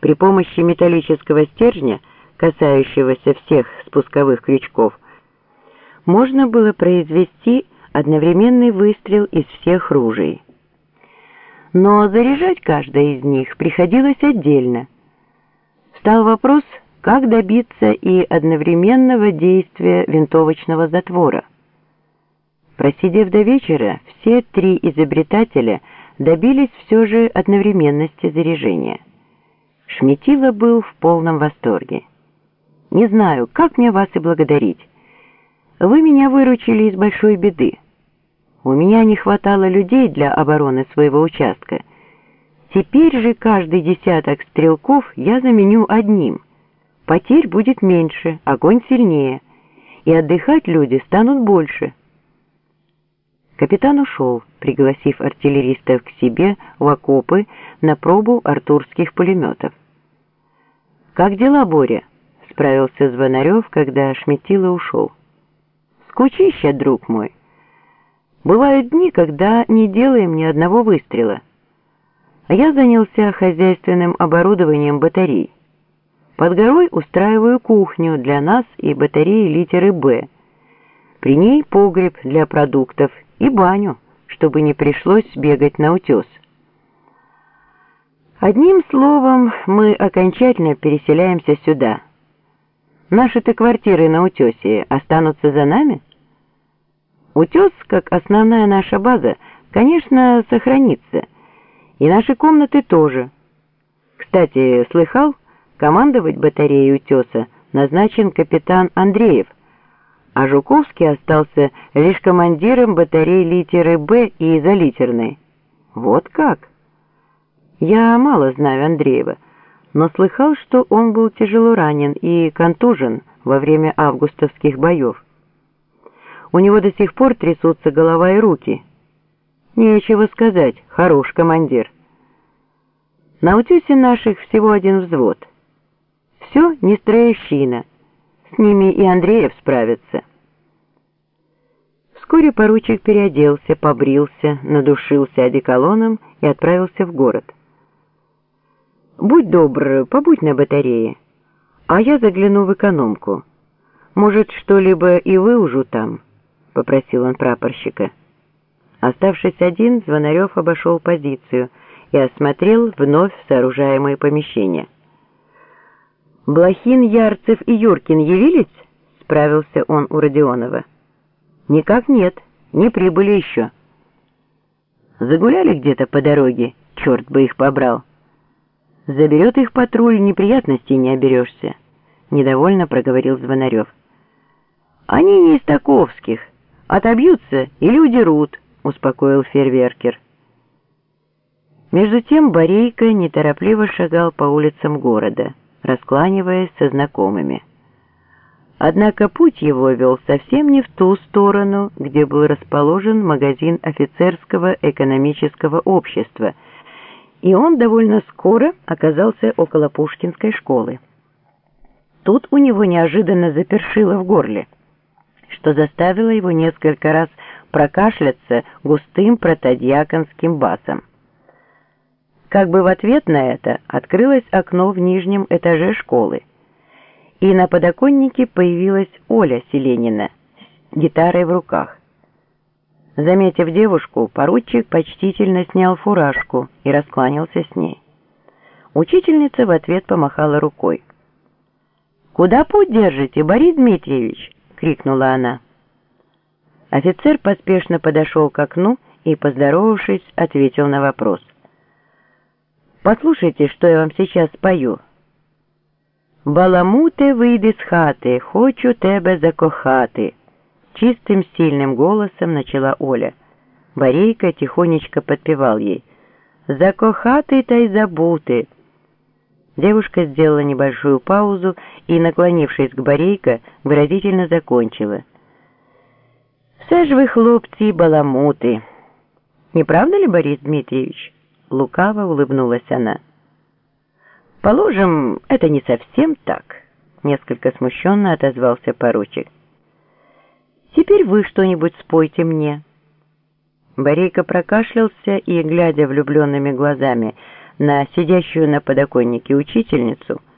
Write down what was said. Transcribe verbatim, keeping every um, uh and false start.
При помощи металлического стержня, касающегося всех спусковых крючков, можно было произвести одновременный выстрел из всех ружей. Но заряжать каждое из них приходилось отдельно. Стал вопрос, как добиться и одновременного действия винтовочного затвора. Просидев до вечера, все три изобретателя добились все же одновременности заряжения. Шметила был в полном восторге. «Не знаю, как мне вас и благодарить. Вы меня выручили из большой беды. У меня не хватало людей для обороны своего участка. Теперь же каждый десяток стрелков я заменю одним. Потерь будет меньше, огонь сильнее, и отдыхать люди станут больше». Капитан ушел, пригласив артиллеристов к себе в окопы на пробу артурских пулеметов. «Как дела, Боря?» — справился Звонарев, когда Шметила ушел. «Скучища, друг мой. Бывают дни, когда не делаем ни одного выстрела. А я занялся хозяйственным оборудованием батарей. Под горой устраиваю кухню для нас и батареи литеры «Б». При ней погреб для продуктов и баню, чтобы не пришлось бегать на утес. Одним словом, мы окончательно переселяемся сюда. Наши-то квартиры на утесе останутся за нами? Утес, как основная наша база, конечно, сохранится. И наши комнаты тоже. Кстати, слыхал, командовать батареей утеса назначен капитан Андреев, а Жуковский остался лишь командиром батарей литеры «Б» и изолитерной. Вот как? Я мало знаю Андреева, но слыхал, что он был тяжело ранен и контужен во время августовских боев. У него до сих пор трясутся голова и руки. Нечего сказать, хорош командир. На утесе наших всего один взвод. Все не строевщина. С ними и Андреев справится. Вскоре поручик переоделся, побрился, надушился одеколоном и отправился в город. «Будь добр, побудь на батарее, а я загляну в экономку. Может, что-либо и выужу там», — попросил он прапорщика. Оставшись один, Звонарев обошел позицию и осмотрел вновь сооружаемые помещения. «Блохин, Ярцев и Юркин явились?» — справился он у Родионова. «Никак нет, не прибыли еще». «Загуляли где-то по дороге, черт бы их побрал. Заберет их патруль, неприятностей не оберешься», — недовольно проговорил Звонарев. «Они не из таковских, отобьются или удерут», — успокоил фейерверкер. Между тем Борейко неторопливо шагал по улицам города, раскланиваясь со знакомыми. Однако путь его вел совсем не в ту сторону, где был расположен магазин офицерского экономического общества, и он довольно скоро оказался около Пушкинской школы. Тут у него неожиданно запершило в горле, что заставило его несколько раз прокашляться густым протодьяконским басом. Как бы в ответ на это открылось окно в нижнем этаже школы, и на подоконнике появилась Оля Селенина с гитарой в руках. Заметив девушку, поручик почтительно снял фуражку и раскланялся с ней. Учительница в ответ помахала рукой. «Куда путь держите, Борис Дмитриевич?» — крикнула она. Офицер поспешно подошел к окну и, поздоровавшись, ответил на вопрос. «Послушайте, что я вам сейчас спою. «Баламуте, вийди з хати, хочу тебе закохати», — чистым сильным голосом начала Оля. Борейко тихонечко подпевал ей. «Закохати та й забути». Девушка сделала небольшую паузу и, наклонившись к Борейко, выразительно закончила. «Все ж вы, хлопці, баламути». «Не правда ли, Борис Дмитриевич?» — лукаво улыбнулась она. «Положим, это не совсем так», — несколько смущенно отозвался поручик. «Теперь вы что-нибудь спойте мне». Борейко прокашлялся и, глядя влюбленными глазами на сидящую на подоконнике учительницу,